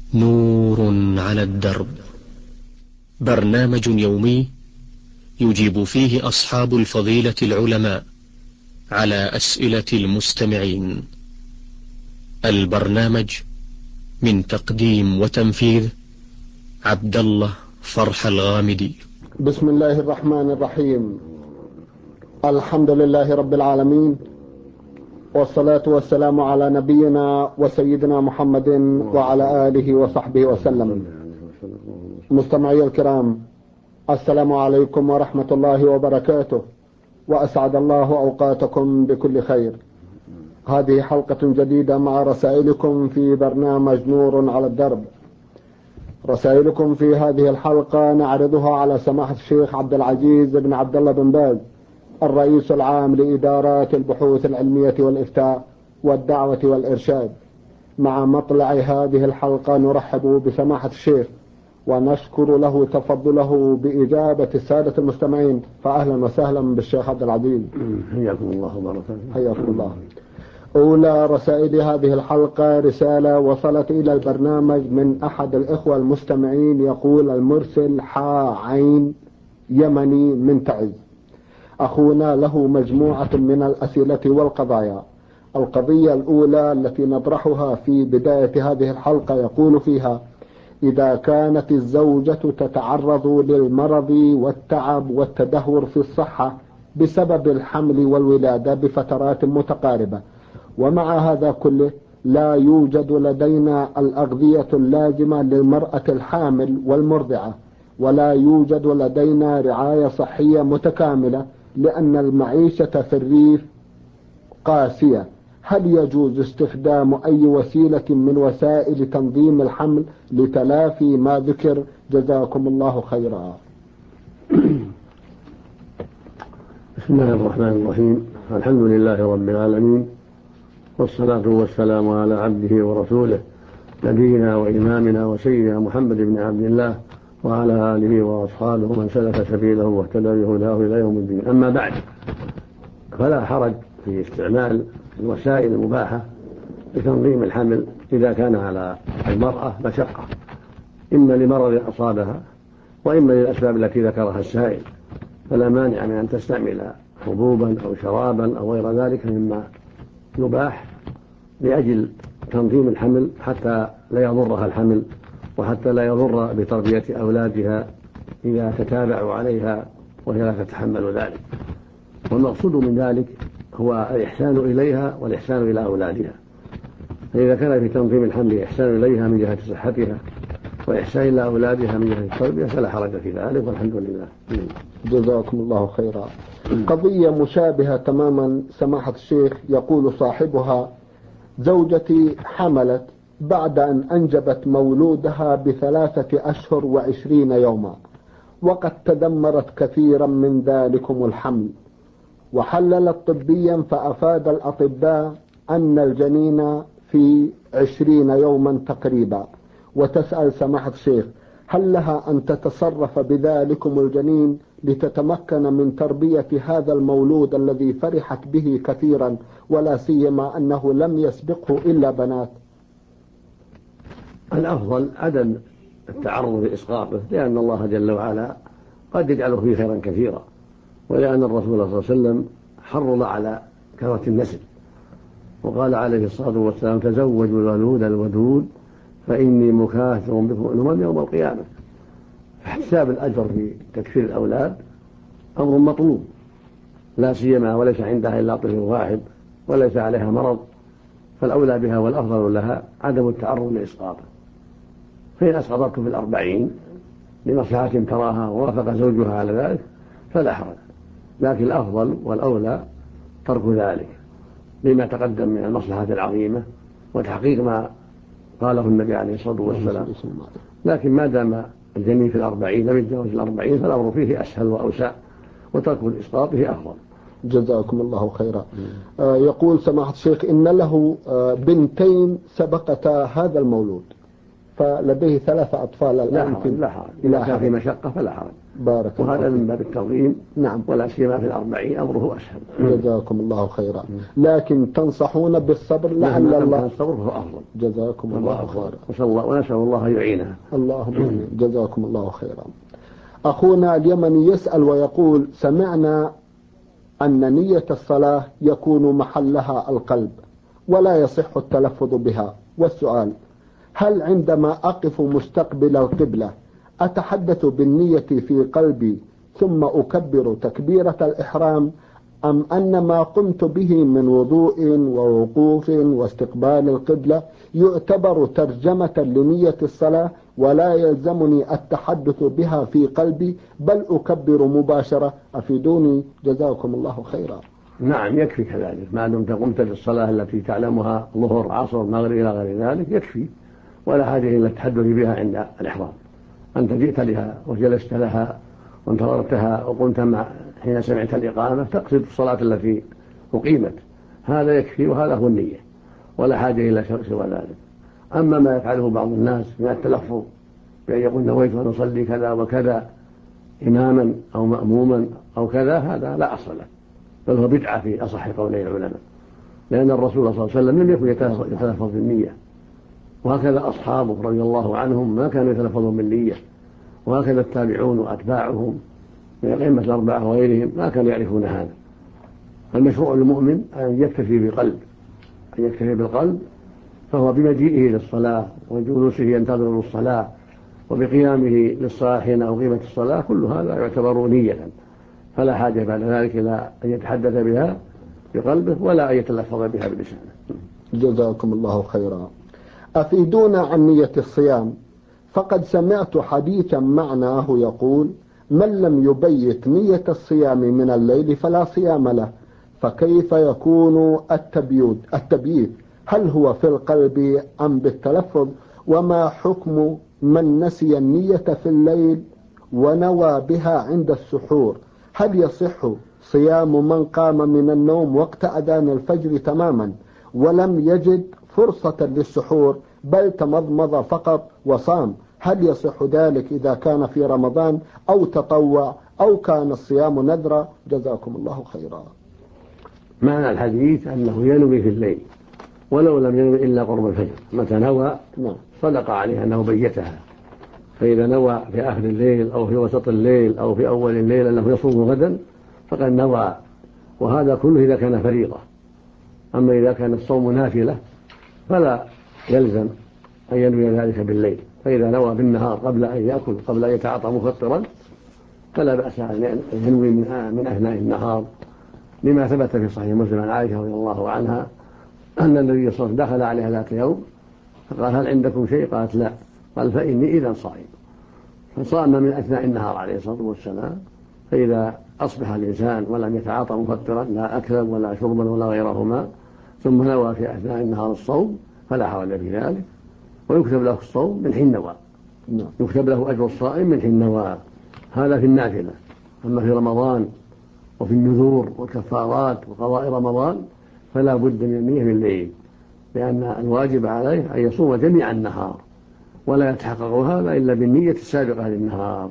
نور على الدرب، برنامج يومي يجيب فيه أصحاب الفضيلة العلماء على أسئلة المستمعين. البرنامج من تقديم وتنفيذ عبد الله فرح الغامدي. بسم الله الرحمن الرحيم. الحمد لله رب العالمين، والصلاة والسلام على نبينا وسيدنا محمد وعلى آله وصحبه وسلم. مستمعي الكرام، السلام عليكم ورحمة الله وبركاته، وأسعد الله أوقاتكم بكل خير. هذه حلقة جديدة مع رسائلكم في برنامج نور على الدرب. رسائلكم في هذه الحلقة نعرضها على سماحة الشيخ عبد العزيز بن عبد الله بن باز، الرئيس العام لإدارات البحوث العلمية والإفتاء والدعوة والإرشاد. مع مطلع هذه الحلقة نرحب بسماحة الشيخ ونشكر له تفضله بإجابة السادة المستمعين، فأهلا وسهلا بالشيخ عبد العزيز. حياكم الله وبارك فيكم. حياكم الله. أولى رسائل هذه الحلقة رسالة وصلت إلى البرنامج من أحد الإخوة المستمعين، يقول المرسل عين يمني من تعز: أخونا له مجموعة من الأسئلة والقضايا. القضية الأولى التي نطرحها في بداية هذه الحلقة يقول فيها: إذا كانت الزوجة تتعرض للمرض والتعب والتدهور في الصحة بسبب الحمل والولادة بفترات متقاربة، ومع هذا كله لا يوجد لدينا الأغذية اللازمة للمرأة الحامل والمرضعة، ولا يوجد لدينا رعاية صحية متكاملة لأن المعيشة في الريف قاسية، هل يجوز استخدام أي وسيلة من وسائل تنظيم الحمل لتلافي ما ذكر؟ جزاكم الله خيرا. بسم الله الرحمن الرحيم. الحمد لله رب العالمين، والصلاة والسلام على عبده ورسوله نبينا وإمامنا وسيدنا محمد بن عبد الله وعلى آله وأصحابه من سلك سبيله واهتدى بهداه إلى يوم الدين. أما بعد، فلا حرج في استعمال الوسائل المباحة لتنظيم الحمل إذا كان على المرأة مشقة، إما لمرض أصابها وإما للأسباب التي ذكرها السائل، فلا مانع من أن تستعمل حبوبا أو شرابا أو غير ذلك مما يباح لأجل تنظيم الحمل حتى لا يضرها الحمل وحتى لا يضر بتربية أولادها إذا تتابعوا عليها وهي لا تتحمل ذلك. والمقصود من ذلك هو الإحسان إليها والإحسان إلى أولادها. فإذا كان في تنظيم الحمل إحسان إليها من جهة صحتها وإحسان إلى أولادها من جهة التربية فلا حرج في ذلك، والحمد لله. جزاكم الله خيرا. قضية مشابهة تماما سماحة الشيخ، يقول صاحبها: زوجتي حملت بعد أن أنجبت مولودها ب3 أشهر و20 يوما، وقد تدمرت كثيرا من ذلكم الحمل، وحللت طبيا فأفاد الأطباء أن الجنين في 20 يوما تقريبا، وتسأل سماحة الشيخ: هل لها أن تتصرف بذلكم الجنين لتتمكن من تربية هذا المولود الذي فرحت به كثيرا، ولا سيما أنه لم يسبقه إلا بنات؟ الأفضل عدم التعرض لإسقاطه، لأن الله جل وعلا قد يجعله فيه خيرا كثيرا، ولأن الرسول صلى الله عليه وسلم حرض على كثرة النسل، وقال عليه الصلاة والسلام: تزوجوا الولود الودود فإني مكاثر بكم الأمم يوم القيامة. فاحتساب الأجر في تكفير الأولاد أمر مطلوب، لا سيما وليس عندها إلا طفل واحد وليس عليها مرض، فالأولى بها والأفضل لها عدم التعرض لإسقاطه. فإن أسقطته في 40 لمصلحة تراها ووافق زوجها على ذلك فلا حرج، لكن الأفضل والأولى ترك ذلك لما تقدم من المصلحة العظيمة وتحقيق ما قاله النبي عليه الصلاة والسلام. لكن ما دام الجنين في 40 لم يتجاوز 40 فالأمر فيه أسهل وأوسع، وترك الإسقاط فيه أفضل. جزاكم الله خيرا. يقول سماحة الشيخ: إن له بنتين سبقتا هذا المولود، فلديه 3 أطفال الآن. لا حرج إذا كان في مشقة فلا حرج. بارك الله. وهذا من باب التنظيم. نعم. ولا سيما في ال40 أمره أسهل. جزاكم الله خيرا. لكن تنصحون بالصبر لعل الله. الصبر هو أفضل. جزاكم الله خيرا. ونسأل الله يعينها. اللهم جزاكم الله خيرا. أخونا اليمني يسأل ويقول: سمعنا أن نية الصلاة يكون محلها القلب ولا يصح التلفظ بها، والسؤال: هل عندما أقف مستقبل القبلة أتحدث بالنية في قلبي ثم أكبر تكبيرة الإحرام، أم أن ما قمت به من وضوء ووقوف واستقبال القبلة يعتبر ترجمة لنية الصلاة ولا يلزمني التحدث بها في قلبي بل أكبر مباشرة؟ أفيدوني جزاكم الله خيرا. نعم، يكفي كذلك ما دمت قمت للصلاة التي تعلمها ظهر عصر مغرب إلى غير ذلك يكفي، ولا حاجة إلى التحدث بها عند الإحرام. أنت جئت لها وجلست لها وانتظرتها وقمت حين سمعت الإقامة تقصد الصلاة التي أقيمت، هذا يكفي وهذا هو النية، ولا حاجة إلى سوى ذلك. أما ما يفعله بعض الناس من التلفظ بأن يقول نويت أن أصلي كذا وكذا إماما أو مأموما أو كذا، هذا لا أصل له، بل هو بدعة في أصح قولي العلماء، لأن الرسول صلى الله عليه وسلم لم يكن يتلفظ بالنية، وهكذا أصحابه رضي الله عنهم ما كانوا يتلفظون بالنية، وهكذا التابعون وأتباعهم من الأئمة الأربعة وغيرهم ما كانوا يعرفون هذا. المشروع للمؤمن أن يكتفي بالقلب، فهو بمجيئه للصلاة وجلوسه ينتظر الصلاة وبقيامه للصلاة حين أقيمت الصلاة، كل هذا يعتبر نية، فلا حاجة بعد ذلك إلى أن يتحدث بها بقلبه ولا أن يتلفظ بها بلسانه. جزاكم الله خيرا. أفيدونا عن نية الصيام، فقد سمعت حديثا معناه يقول: من لم يبيت نية الصيام من الليل فلا صيام له، فكيف يكون التبييت؟ هل هو في القلب أم بالتلفظ؟ وما حكم من نسي النية في الليل ونوى بها عند السحور؟ هل يصح صيام من قام من النوم وقت أذان الفجر تماما ولم يجد فرصة للسحور بل تمضمض فقط وصام؟ هل يصح ذلك إذا كان في رمضان أو تطوع أو كان الصيام نذرا؟ جزاكم الله خيرا. معنى الحديث أنه ينوي في الليل ولو لم ينوي إلا قرب الفجر، متى نوى صدق عليه أنه بيتها، فإذا نوى في آخر الليل أو في وسط الليل أو في أول الليل أنه يصوم غدا فقد نوى، وهذا كله إذا كان فريضة. أما إذا كان الصوم نافلة فلا يلزم أن ينوي ذلك بالليل، فإذا نوى بالنهار قبل أن يأكل قبل أن يتعاطى مفطرا فلا بأس أن ينوي من أثناء النهار، لما ثبت في صحيح مسلم عن عائشة رضي الله عنها أن النبي صلى الله عليه وسلم دخل عليها ذات يوم فقال: هل عندكم شيء؟ قالت: لا. قال: فإني إذا صائم. فصام من أثناء النهار عليه الصلاة والسلام، فإذا أصبح الإنسان ولم يتعاطى مفطرا لا أكلا ولا شربا ولا غيرهما ثم نوى في أثناء النهار الصوم فلا حرج في ذلك، ويكتب له الصوم من حين نوى، يكتب له أجر الصائم من حين نوى، هذا في النافلة. أما في رمضان وفي النذور والكفارات وقضاء رمضان فلا بد من النية في الليل، لأن الواجب عليه أن يصوم جميع النهار، ولا يتحقق هذا إلا بالنية السابقة للنهار.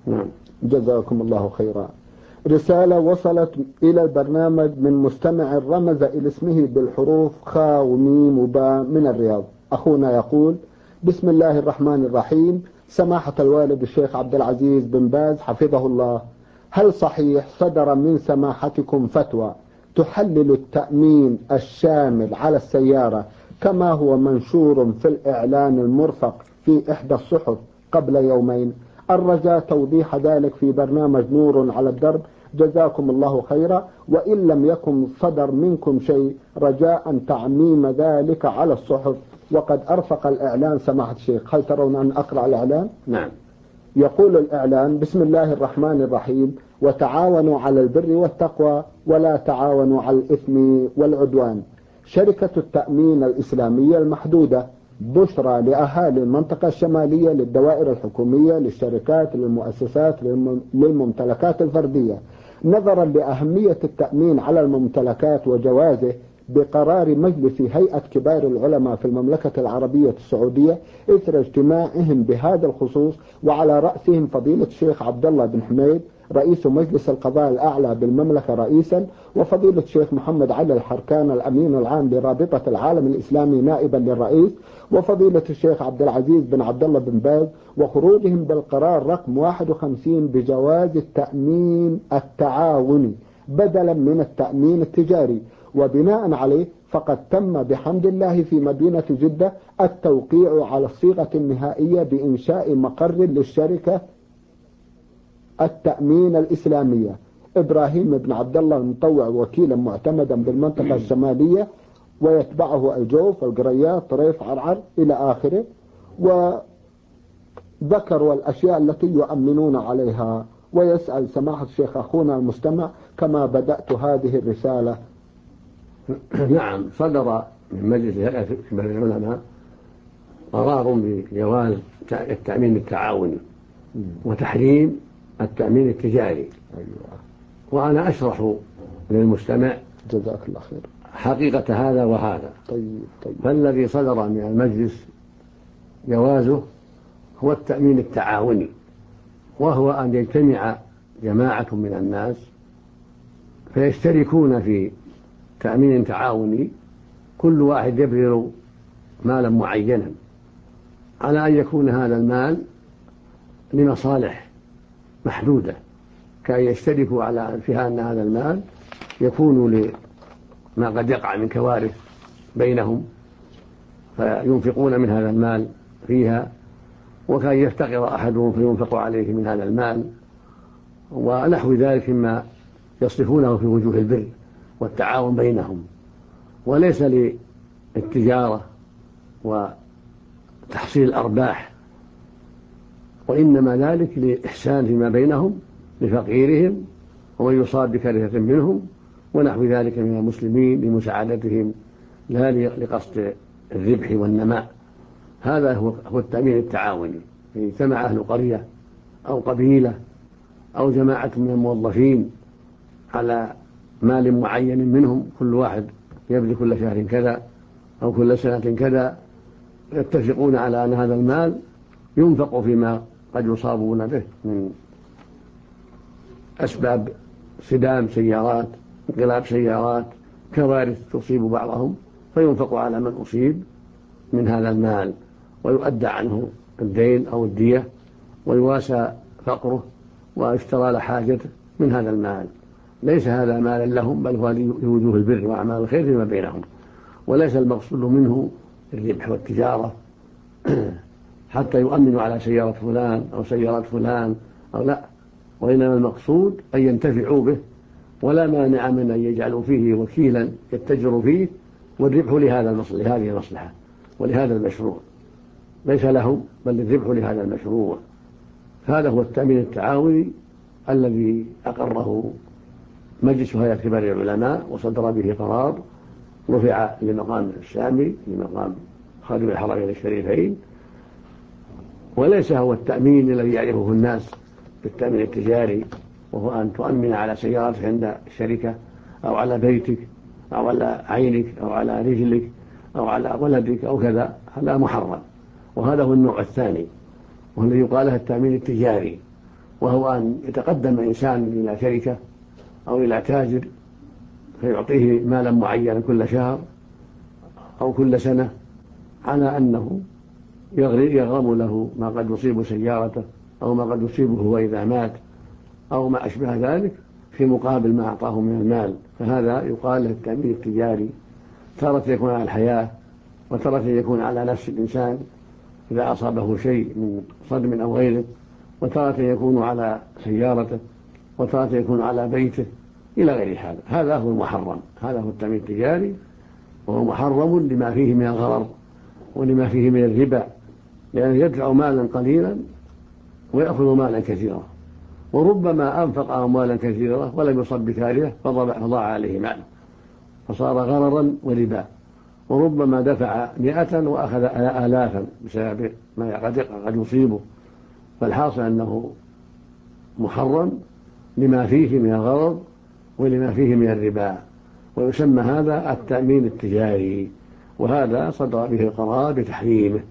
جزاكم الله خيرا. رسالة وصلت إلى البرنامج من مستمع رمز إلى اسمه بالحروف خاء وميم وباء من الرياض. أخونا يقول: بسم الله الرحمن الرحيم، سماحة الوالد الشيخ عبد العزيز بن باز حفظه الله، هل صحيح صدر من سماحتكم فتوى تحلل التأمين الشامل على السيارة كما هو منشور في الإعلان المرفق في إحدى الصحف قبل يومين؟ الرجاء توضيح ذلك في برنامج نور على الدرب، جزاكم الله خيرا. وإن لم يكن صدر منكم شيء رجاء تعميم ذلك على الصحف، وقد أرفق الإعلان سماحة الشيخ. هل ترون أن أقرأ الإعلان؟ نعم. يقول الإعلان: بسم الله الرحمن الرحيم، وتعاونوا على البر والتقوى ولا تعاونوا على الإثم والعدوان. شركة التأمين الإسلامية المحدودة بشرى لأهالي المنطقة الشمالية للدوائر الحكومية للشركات للمؤسسات للممتلكات الفردية، نظرا لأهمية التأمين على الممتلكات وجوازه بقرار مجلس هيئة كبار العلماء في المملكة العربية السعودية إثر اجتماعهم بهذا الخصوص، وعلى رأسهم فضيلة الشيخ عبد الله بن حميد رئيس مجلس القضاء الأعلى بالمملكة رئيسا، وفضيلة الشيخ محمد علي الحركان الأمين العام لرابطة العالم الإسلامي نائبا للرئيس، وفضيلة الشيخ عبد العزيز بن عبد الله بن باز، وخروجهم بالقرار رقم 51 بجواز التأمين التعاوني بدلا من التأمين التجاري. وبناء عليه فقد تم بحمد الله في مدينة جدة التوقيع على الصيغة النهائية بإنشاء مقر للشركة التأمين الإسلامية. إبراهيم بن عبد الله المطوع وكيلا معتمدا بالمنطقة الشمالية، ويتبعه الجوف والقريات طريف عرعر إلى آخره، وذكروا الأشياء التي يؤمنون عليها. ويسأل سماحة الشيخ أخونا المستمع كما بدأت هذه الرسالة. نعم، صدر من مجلس هيئة كبار العلماء قرار بجواز التأمين التعاوني وتحريم التأمين التجاري. وأنا أشرح للمستمع جزاك الله خير حقيقة هذا وهذا. طيب. فالذي صدر من المجلس جوازه هو التأمين التعاوني، وهو أن يجتمع جماعة من الناس فيشتركون في تأمين تعاوني، كل واحد يبذل مالا معينا على أن يكون هذا المال لمصالح محدودة، كأن يشتركوا على فيها أن هذا المال يكون لما قد يقع من كوارث بينهم فينفقون من هذا المال فيها، وكان يفتقر أحدهم فينفق عليه من هذا المال، ونحو ذلك مما يصرفونه في وجوه البر والتعاون بينهم، وليس للتجارة وتحصيل الأرباح، وإنما ذلك لإحسان فيما بينهم لفقيرهم ومن يصاب بكارثة منهم ونحو ذلك من المسلمين لمساعدتهم لا لقصد الربح والنماء. هذا هو التأمين التعاوني. اجتمع أهل قرية أو قبيلة أو جماعة من الموظفين على مال معين منهم، كل واحد يبذل كل شهر كذا أو كل سنة كذا، يتفقون على أن هذا المال ينفق فيما قد يصابون به من أسباب صدام سيارات، انقلاب سيارات، كوارث تصيب بعضهم، فينفق على من أصيب من هذا المال ويؤدى عنه الدين أو الدية ويواسى فقره ويشترى له حاجته من هذا المال. ليس هذا مالا لهم، بل هو لوجوه البر وأعمال الخير فيما بينهم، وليس المقصود منه الربح والتجارة حتى يؤمنوا على سيارة فلان أو سيارة فلان أو لا، وإنما المقصود أن ينتفعوا به، ولا مانع من أن يجعلوا فيه وكيلا يتجر فيه والربح لهذه المصلحة ولهذا المشروع، ليس لهم بل الربح لهذا المشروع. هذا هو التأمين التعاوني الذي أقره مجلس هيئة كبار العلماء وصدر به قرار رفع لمقام السامي لمقام خادم الحرمين الشريفين، وليس هو التأمين الذي يعرفه الناس بالتأمين التجاري، وهو أن تؤمن على سيارتك عند الشركة أو على بيتك أو على عينك أو على رجلك أو على ولدك أو كذا، هذا محرم. وهذا هو النوع الثاني والذي يقال له التأمين التجاري، وهو أن يتقدم إنسان إلى شركة أو إلى تاجر فيعطيه مالا معينا كل شهر أو كل سنة على أنه يغرم له ما قد يصيب سيارته أو ما قد يصيبه هو إذا مات أو ما أشبه ذلك في مقابل ما أعطاه من المال. فهذا يقال له التأمين التجاري، تارة يكون على الحياة وتارة يكون على نفس الإنسان إذا أصابه شيء من صدم أو غيره، وتارة يكون على سيارته، وتارة يكون على بيته إلى غير هذا. هذا هو المحرم، هذا هو التأمين التجاري، وهو محرم لما فيه من الغرر ولما فيه من الربا، لأنه يدفع مالا قليلا ويأخذ مالا كثيرا، وربما أنفق أموالا كثيرة ولم يصب بكارثة فضاع عليه ماله فصار غررا وربا، وربما دفع 100 وأخذ آلافا بسبب ما قد يصيبه. فالحاصل أنه محرم لما فيه من الغرر ولما فيه من الربا، ويسمى هذا التأمين التجاري، وهذا صدر به القرار بتحريمه.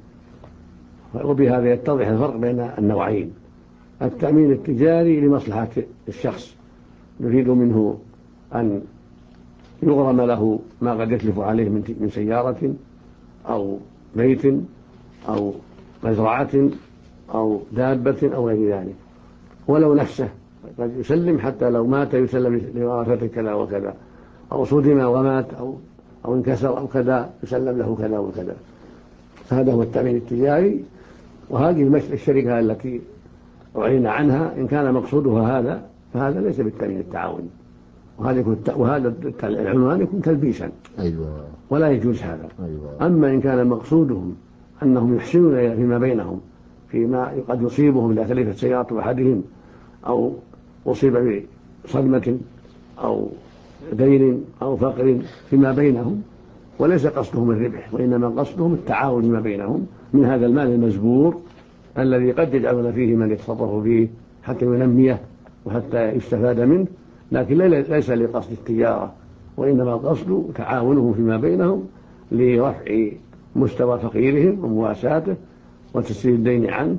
وبهذا يتضح الفرق بين النوعين: التأمين التجاري لمصلحة الشخص يريد منه أن يغرم له ما قد يتلف عليه من سيارة أو بيت أو مزرعة أو دابة أو غير ذلك، ولو نفسه قد يسلم حتى لو مات يسلم لورثته كذا وكذا، أو صدم ومات أو انكسر أو كذا يسلم له كذا وكذا. هذا هو التأمين التجاري. وهذه الشركة التي أعلن عنها إن كان مقصودها هذا فهذا ليس بالتأمين التعاوني، وهذا العنوان يكون تلبيسا. ولا يجوز هذا. أما إن كان مقصودهم أنهم يحسنون فيما بينهم فيما قد يصيبهم إذا تلفت سيارة أحدهم أو أصيب بصدمة أو دين أو فقر فيما بينهم، وليس قصدهم الربح وإنما قصدهم التعاون فيما بينهم من هذا المال المزبور الذي قد يجعلون فيه من يتصرف فيه حتى ينميه وحتى يستفاد منه، لكن ليس لقصد التجارة، وإنما القصد تعاونهم فيما بينهم لرفع مستوى فقيرهم ومواساته وتسديد الدين عنه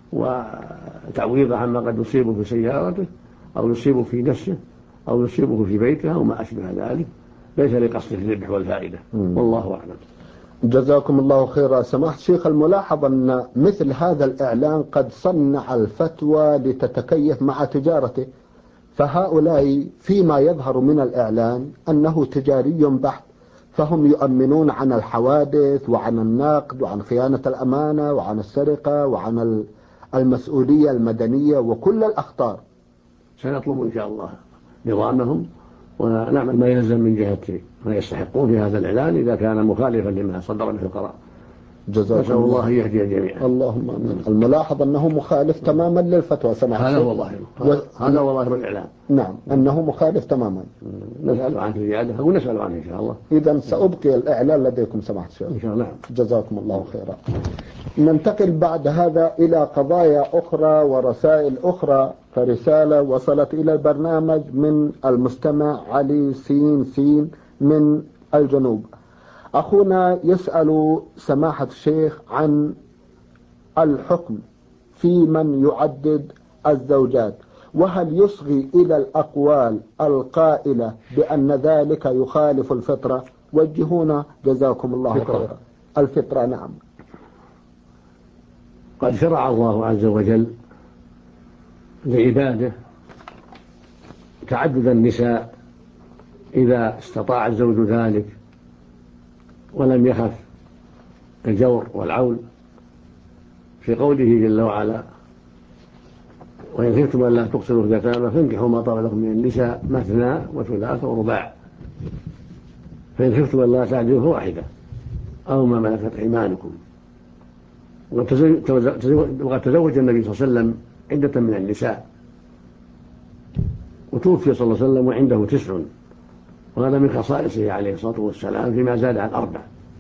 وتعويضه عما قد يصيبه في سيارته أو يصيبه في نفسه أو يصيبه في بيته أو ما أشبه ذلك، ليس لقصد الربح والفائدة. والله أعلم. جزاكم الله خيرا. سماحة الشيخ، الملاحظ أن مثل هذا الإعلان قد صنع الفتوى لتتكيف مع تجارته، فهؤلاء فيما يظهر من الإعلان أنه تجاري بحت، فهم يؤمنون عن الحوادث وعن النقد وعن خيانة الأمانة وعن السرقة وعن المسؤولية المدنية وكل الأخطار. سنطلب إن شاء الله نظامهم ونعمل ما يلزم من جهة ما يستحقون في هذا الإعلان إذا كان مخالفا لما صدر به القرار. نسأل الله يهدي الجميع. اللهم آمين. الملاحظ أنه مخالف تماما للفتوى. هذا هو ظاهر هذا هو ظاهر الإعلان. نعم، أنه مخالف تماما. نسأل عنه زيادة ونسأل عنه إن شاء الله. إذا سأبقي الإعلان لديكم سماحة الشيخ إن شاء الله. جزاكم الله خيرا. ننتقل بعد هذا إلى قضايا أخرى ورسائل أخرى. فرسالة وصلت إلى البرنامج من المستمع علي سين من الجنوب. أخونا يسأل سماحة الشيخ عن الحكم في من يعدد الزوجات، وهل يصغي إلى الأقوال القائلة بأن ذلك يخالف الفطرة؟ وجهونا جزاكم الله خيرا. الفطرة نعم. قد شرع الله عز وجل لعباده تعدد النساء إذا استطاع الزوج ذلك ولم يخف الجور والعول، في قوله جل وعلا: وإن خفتم ألا تقسطوا في اليتامى فانكحوا ما طاب لكم من النساء مثنى وثلاث ورباع فإن خفتم ألا تعدلوا فواحدة أو ما ملكت أيمانكم. وقد تزوج النبي صلى الله عليه وسلم عدة من النساء، وتوفي صلى الله عليه وسلم وعنده 9، وهذا من خصائصه عليه الصلاة والسلام فيما زاد عن 4.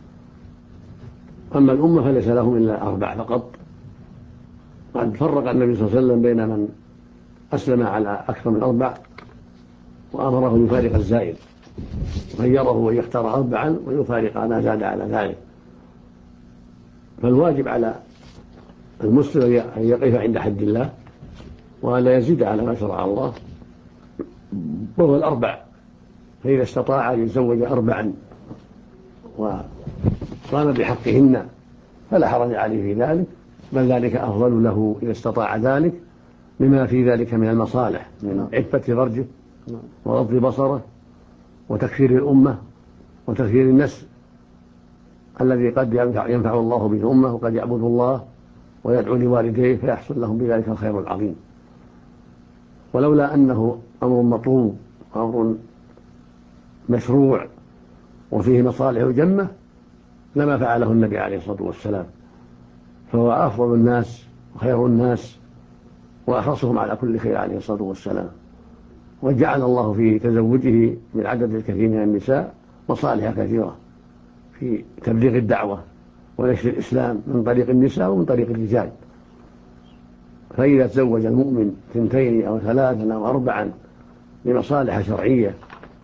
أما الأمة فليس لهم إلا 4 فقط. قد فرق النبي صلى الله عليه وسلم بين من أسلم على أكثر من 4 وأمره يفارق الزائد، غيره أن يختار 4 ويفارق ما زاد على ذلك. فالواجب على المسلم أن يقف عند حد الله ولا يزيد على ما شرع الله، وهو 4. فإذا استطاع أن يتزوج 4 وقام بحقهن فلا حرج عليه في ذلك، بل ذلك أفضل له إذا استطاع ذلك لما في ذلك من المصالح من عفة فرجه وغض بصره وتكثير الأمة وتكثير النسل الذي قد ينفع الله به الأمة وقد يعبد الله ويدعو لوالديه فيحصل لهم بذلك الخير العظيم. ولولا أنه أمر مطلوب وأمر مشروع وفيه مصالح جمة لما فعله النبي عليه الصلاة والسلام، فهو أفضل الناس وخير الناس وأخصهم على كل خير عليه الصلاة والسلام. وجعل الله في تزوجه من عدد الكثير من النساء مصالح كثيرة في تبليغ الدعوة ونشر الإسلام من طريق النساء ومن طريق الرجال. فإذا تزوج المؤمن 2 أو 3 أو 4 لمصالح شرعية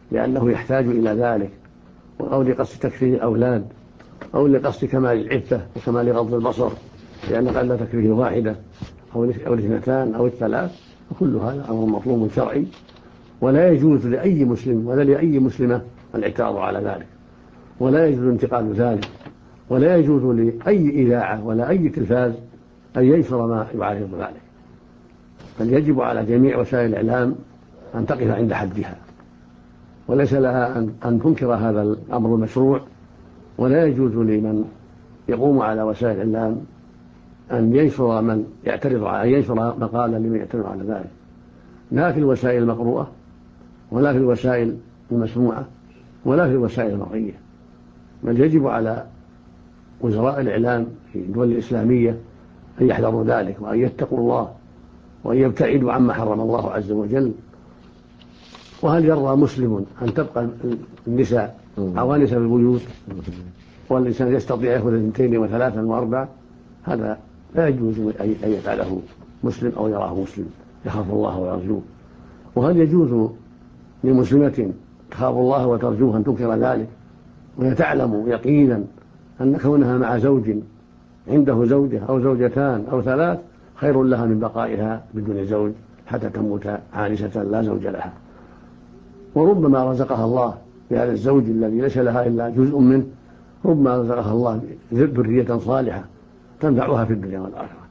لأنه يحتاج إلى ذلك، أو لقصد تكفيه الأولاد، أو لقصد كمال العفة وكمال غض البصر، لأن قد تكفيه واحدة أو الاثنتان أو الثلاث، وكل هذا أمر مطلوب شرعي، ولا يجوز لأي مسلم ولا لأي مسلمة الاعتراض على ذلك، ولا يجوز انتقاد ذلك، ولا يجوز لأي إذاعة ولا أي تلفاز أن ينشر ما يعارض ذلك، بل يجب على جميع وسائل الإعلام أن تقف عند حدها، وليس لها أن تنكر هذا الأمر المشروع، ولا يجوز لمن يقوم على وسائل الإعلام أن ينشر مقالا لمن يعترض على ذلك، لا في الوسائل المقروءة ولا في الوسائل المسموعة ولا في الوسائل المرئية، بل يجب على وزراء الإعلام في الدول الإسلامية أن يحذروا ذلك، وأن يتقوا الله، وأن يبتعدوا عما حرم الله عز وجل. وهل يرضى مسلم أن تبقى النساء عوانس في البيوت والإنسان يستطيع يأخذ 2 و3 و4؟ هذا لا يجوز أن يفعله مسلم أو يراه مسلم يخاف الله ويرجوه. وهل يجوز لمسلمة تخاف الله وترجوه أن تنكر ذلك وهي تعلم يقينا أن كونها مع زوج عنده زوجة أو زوجتان أو 3 خير لها من بقائها بدون زوج حتى تموت عانسة لا زوج لها؟ وربما رزقها الله بهذا الزوج الذي ليس لها إلا جزء منه، ربما رزقها الله ذرية صالحة تنفعها في الدنيا والآخرة،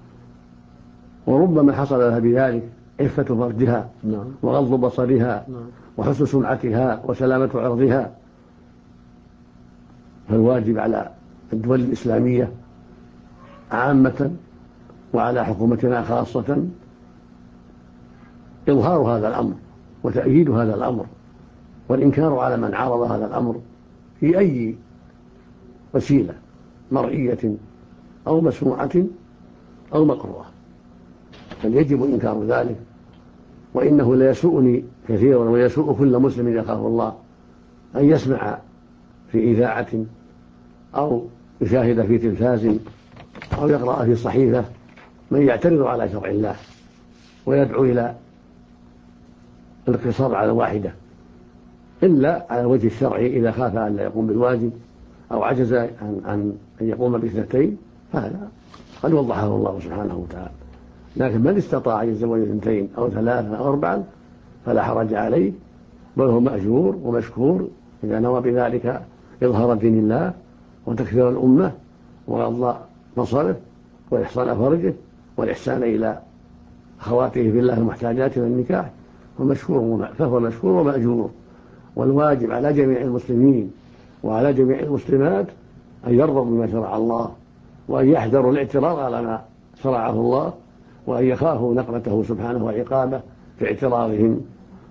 وربما حصل لها بذلك عفة فرجها وغض بصرها وحسن سمعتها وسلامة عرضها. فالواجب على الدول الإسلامية عامة وعلى حكومتنا خاصة إظهار هذا الأمر وتأييد هذا الأمر والإنكار على من عارض هذا الأمر في أي وسيلة مرئية أو مسموعة أو مقروءة، بل يجب إنكار ذلك. وإنه ليسوءني كثيرا ويسوء كل مسلم يخاف الله أن يسمع في إذاعة أو يشاهد في تلفاز أو يقرأ في صحيفة من يعترض على شرع الله ويدعو إلى الاقتصار على واحدة، إلا على الوجه الشرعي إذا خاف أن لا يقوم بالواجب أو عجز أن يقوم ب2، فهذا قد وضحه الله سبحانه وتعالى. لكن من استطاع أن يتزوج 2 أو 3 أو 4 فلا حرج عليه، بل هو مأجور ومشكور إذا نوى بذلك إظهار دين الله وتكثير الأمة وغض بصره وإحصان فرجه والإحسان إلى أخواته في الله المحتاجات من النكاح، فهو مشكور ومأجور. والواجب على جميع المسلمين وعلى جميع المسلمات أن يرضوا بما شرع الله، وأن يحذروا الاعتراض على ما شرعه الله، وأن يخافوا نقمته سبحانه وعقابه في اعتراضهم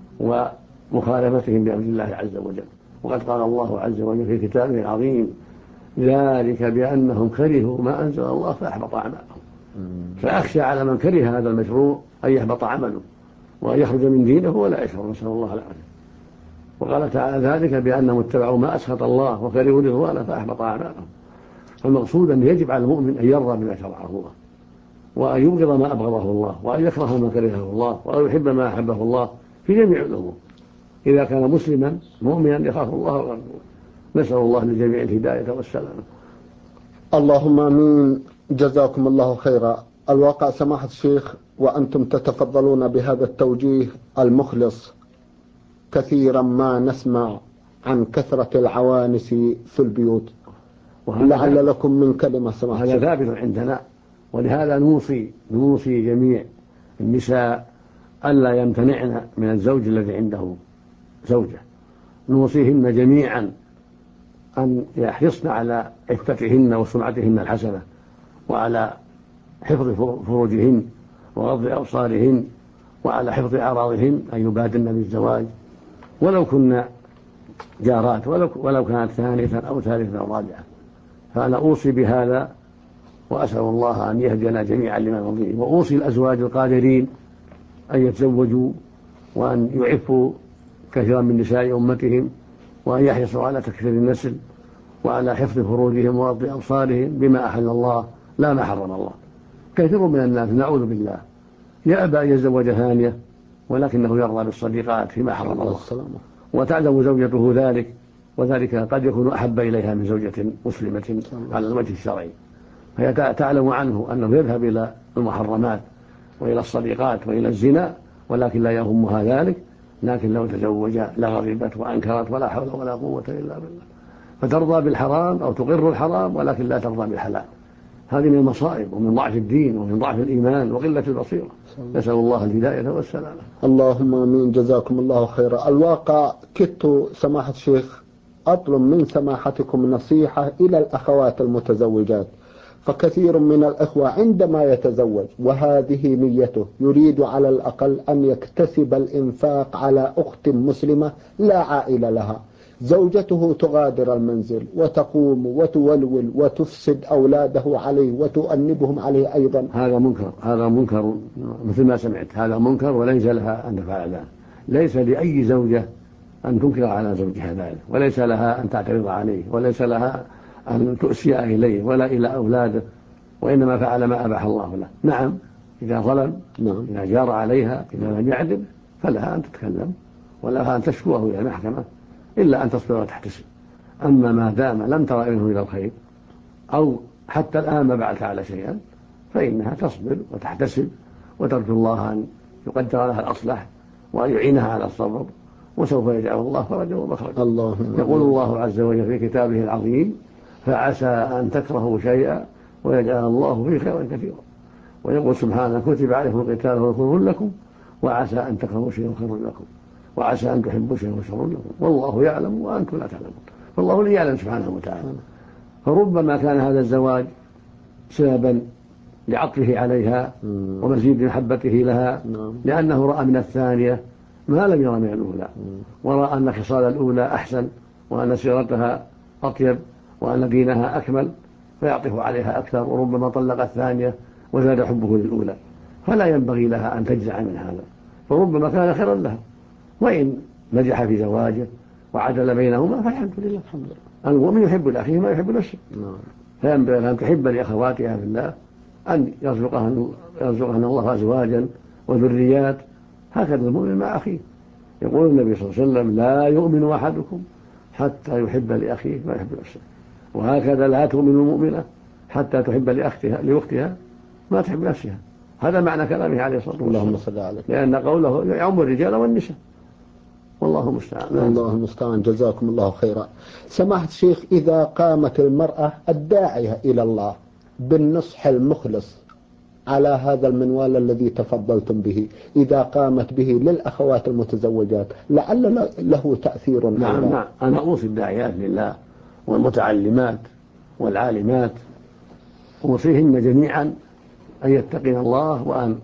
ومخالفتهم بأمر الله عز وجل. وقد قال الله عز وجل في كتابه العظيم: ذلك بأنهم كرهوا ما أنزل الله فأحبط أعمالهم. فأخشى على من كره هذا المشروع أن يحبط عمله وأن يخرج من دينه ولا يشعر، نسأل الله العافية. وقال تعالى: ذلك بأنهم اتبعوا ما أسخط الله وكرهوا رضوانه فأحبط أعمالهم. فالمقصود أن يجب على المؤمن أن يرضى بما شرعه الله، وأن يبغض ما أبغضه الله، وأن يكره ما كرهه الله، وأن يحب ما أحبه الله في جميع الأمور إذا كان مسلما مؤمنا يخاف الله ورسوله. نسأل الله للجميع الهداية والسلامة. اللهم آمين. جزاكم الله خيرا. الواقع سماحة الشيخ وأنتم تتفضلون بهذا التوجيه المخلص كثيرا ما نسمع عن كثرة العوانس في البيوت، لعل لكم من كلمة سماحة الشيخ. هذا ثابت عندنا، ولهذا نوصي جميع النساء ألا يمتنعن من الزوج الذي عنده زوجة، نوصيهن جميعا أن يحرصن على عفتهن وسمعتهن الحسنة، وعلى حفظ فروجهن وغض أبصارهن، وعلى حفظ أعراضهن، أن يبادرن بالزواج ولو كن جارات، ولو كانت 2 أو 3 أو 4. فأنا أوصي بهذا وأسأل الله أن يهدينا جميعا لما يرضيه. وأوصي الأزواج القادرين أن يتزوجوا وأن يعفوا كثيرا من نساء أمتهم، وأن يحرصوا على تكثير النسل وعلى حفظ فروجهم وغض أبصارهم بما أحل الله لا ما حرم الله. كثير من الناس نعوذ بالله يأبى أن يتزوج 2 ولكنه يرضى بالصديقات فيما حرم الله، وتعلم زوجته ذلك، وذلك قد يكون أحب إليها من زوجة مسلمة على الوجه الشرعي، فهي تعلم عنه أنه يذهب إلى المحرمات وإلى الصديقات وإلى الزنا، ولكن لا يهمها ذلك. لكن لو تزوج لغضبت وأنكرت ولا حول ولا قوة إلا بالله، فترضى بالحرام أو تقر الحرام ولكن لا ترضى بالحلال. هذه من المصائب ومن ضعف الدين ومن ضعف الإيمان وقلة البصيرة. نسأل الله الهداية والسلامة. اللهم آمين. جزاكم الله خيرا. الواقع كدت سماحة الشيخ أطلب من سماحتكم نصيحة إلى الأخوات المتزوجات، فكثير من الأخوة عندما يتزوج وهذه نيته يريد على الأقل أن يكتسب الإنفاق على أخت مسلمة لا عائلة لها، زوجته تغادر المنزل وتقوم وتولول وتفسد أولاده عليه وتؤنبهم عليه أيضا. هذا منكر مثل ما سمعت، هذا منكر وليس لها أن تفعل ذلك. ليس لأي زوجة أن تنكر على زوجها ذلك، وليس لها أن تعترض عليه، وليس لها أن تؤسي إليه ولا إلى أولاده، وإنما فعل ما أباح الله له. نعم إذا ظلم، إذا جار عليها، إذا لم يعدل فلها أن تتكلم ولها أن تشكوه إلى المحكمة، إلا أن تصبر وتحتسب. أما ما دام لم ترى منه إلى الخير أو حتى الآن ما بعد فعل شيئا فإنها تصبر وتحتسب وترجو الله أن يقدر لها الأصلح وأن يعينها على الصبر، وسوف يجعل الله فرجا ومخرجا. يقول الله عز وجل في كتابه العظيم: فعسى أن تكرهوا شيئا ويجعل الله فيه خيرا كثيرا. ويقول سبحانه: كتب عليكم القتال وهو كره لكم وعسى أن تكرهوا شيئا خير لكم وعسى أن تحبوا شيئا شر لكم والله يعلم وأنتم لا تعلمون. فالله لا يعلم سبحانه وتعالى. فربما كان هذا الزواج سببا لعطفه عليها ومزيد محبته لها، لأنه رأى من الثانية ما لم يرى من الأولى، ورأى أن خصال الأولى أحسن وأن سيرتها أطيب وأن دينها أكمل فيعطف عليها أكثر، وربما طلق الثانية وزاد حبه للأولى، فلا ينبغي لها أن تجزع من هذا، فربما كان خيرا لها. وإن نجح في زواجه وعدل بينهما فالحمد لله. المؤمن يحب لأخيه ما يحب نفسه، فينبغي أن تحب لأخواتها في الله أن يرزقهن الله أزواجا وذريات، هكذا المؤمن مع أخيه. يقول النبي صلى الله عليه وسلم: لا يؤمن أحدكم حتى يحب لأخيه ما يحب نفسه، وهكذا لا تؤمن المؤمنة حتى تحب لأختها ما تحب نفسها. هذا معنى كلامه عليه الصلاة والسلام، لأن قوله يعم الرجال والنساء، والله المستعان. الله المستعان. جزاكم الله خيرا. سماحة الشيخ، إذا قامت المرأة الداعية إلى الله بالنصح المخلص على هذا المنوال الذي تفضلتم به، إذا قامت به للأخوات المتزوجات لعل له تأثير. نعم. أنا أوصي الداعيات لله والمتعلمات والعالمات، أوصيهن جميعا أن يتقين الله وأن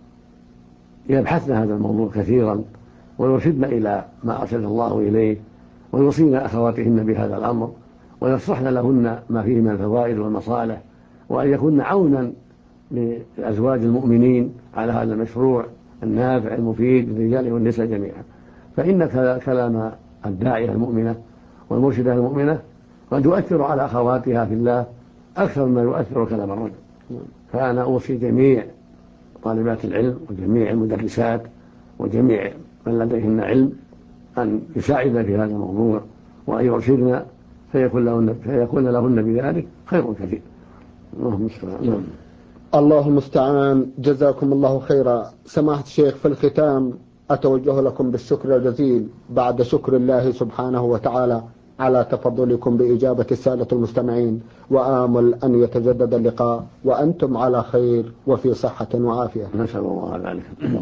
يبحثن هذا الموضوع كثيرا ويرشدن إلى ما أرشد الله إليه، ويوصين أخواتهن بهذا الأمر ويصحن لهن ما فيه من الفوائد والمصالح، وأن يكون عونا لأزواج المؤمنين على هذا المشروع النافع المفيد للرجال والنساء جميعا. فإن كلام الداعية المؤمنة والمرشدة المؤمنة قد يؤثر على أخواتها في الله أكثر مما يؤثر كلام الرجل. فأنا أوصي جميع طالبات العلم وجميع المدرسات وجميع من لديهن علم أن يساعدن في هذا الموضوع وأن يرشدن فيكون لهن بذلك خير كثير. الله المستعان. جزاكم الله خيرا. سماحة الشيخ، في الختام أتوجه لكم بالشكر الجزيل بعد شكر الله سبحانه وتعالى على تفضلكم بإجابة السادة المستمعين، وآمل أن يتجدد اللقاء وأنتم على خير وفي صحة وعافية. نسأل الله ذلك.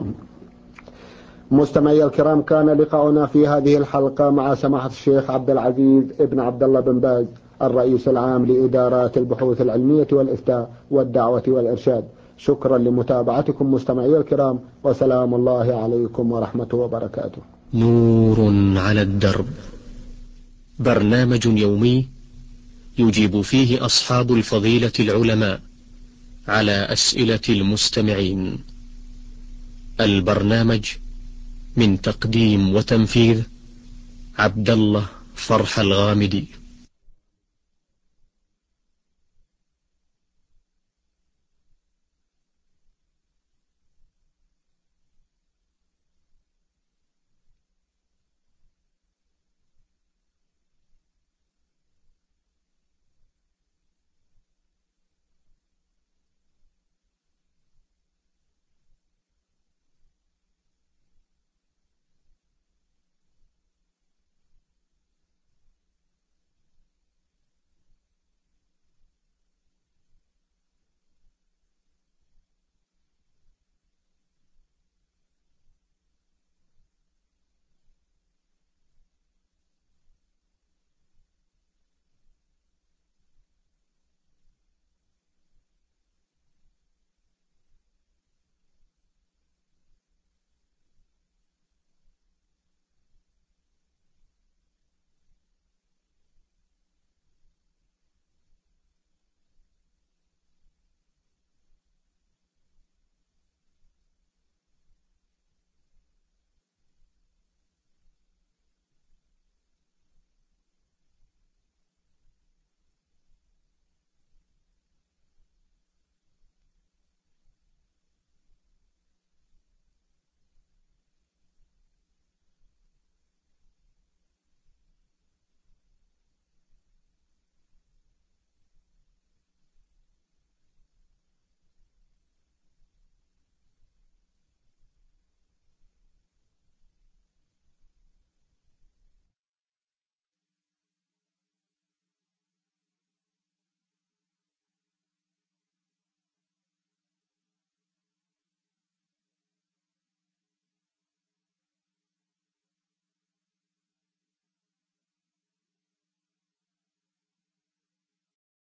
مستمعي الكرام، كان لقاؤنا في هذه الحلقة مع سماحة الشيخ عبد العزيز ابن عبد الله بن باز، الرئيس العام لإدارات البحوث العلمية والإفتاء والدعوة والإرشاد. شكرا لمتابعتكم مستمعي الكرام، وسلام الله عليكم ورحمته وبركاته. نور على الدرب، برنامج يومي يجيب فيه أصحاب الفضيلة العلماء على أسئلة المستمعين. البرنامج من تقديم وتنفيذ عبد الله فرح الغامدي.